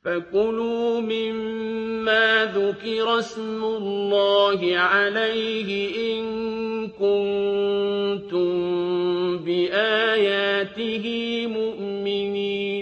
فَكُلُوا مِمَّا ذُكِرَ اسْمُ اللَّهِ عَلَيْهِ إِن كُنتُم بِآيَاتِهِ مُؤْمِنِينَ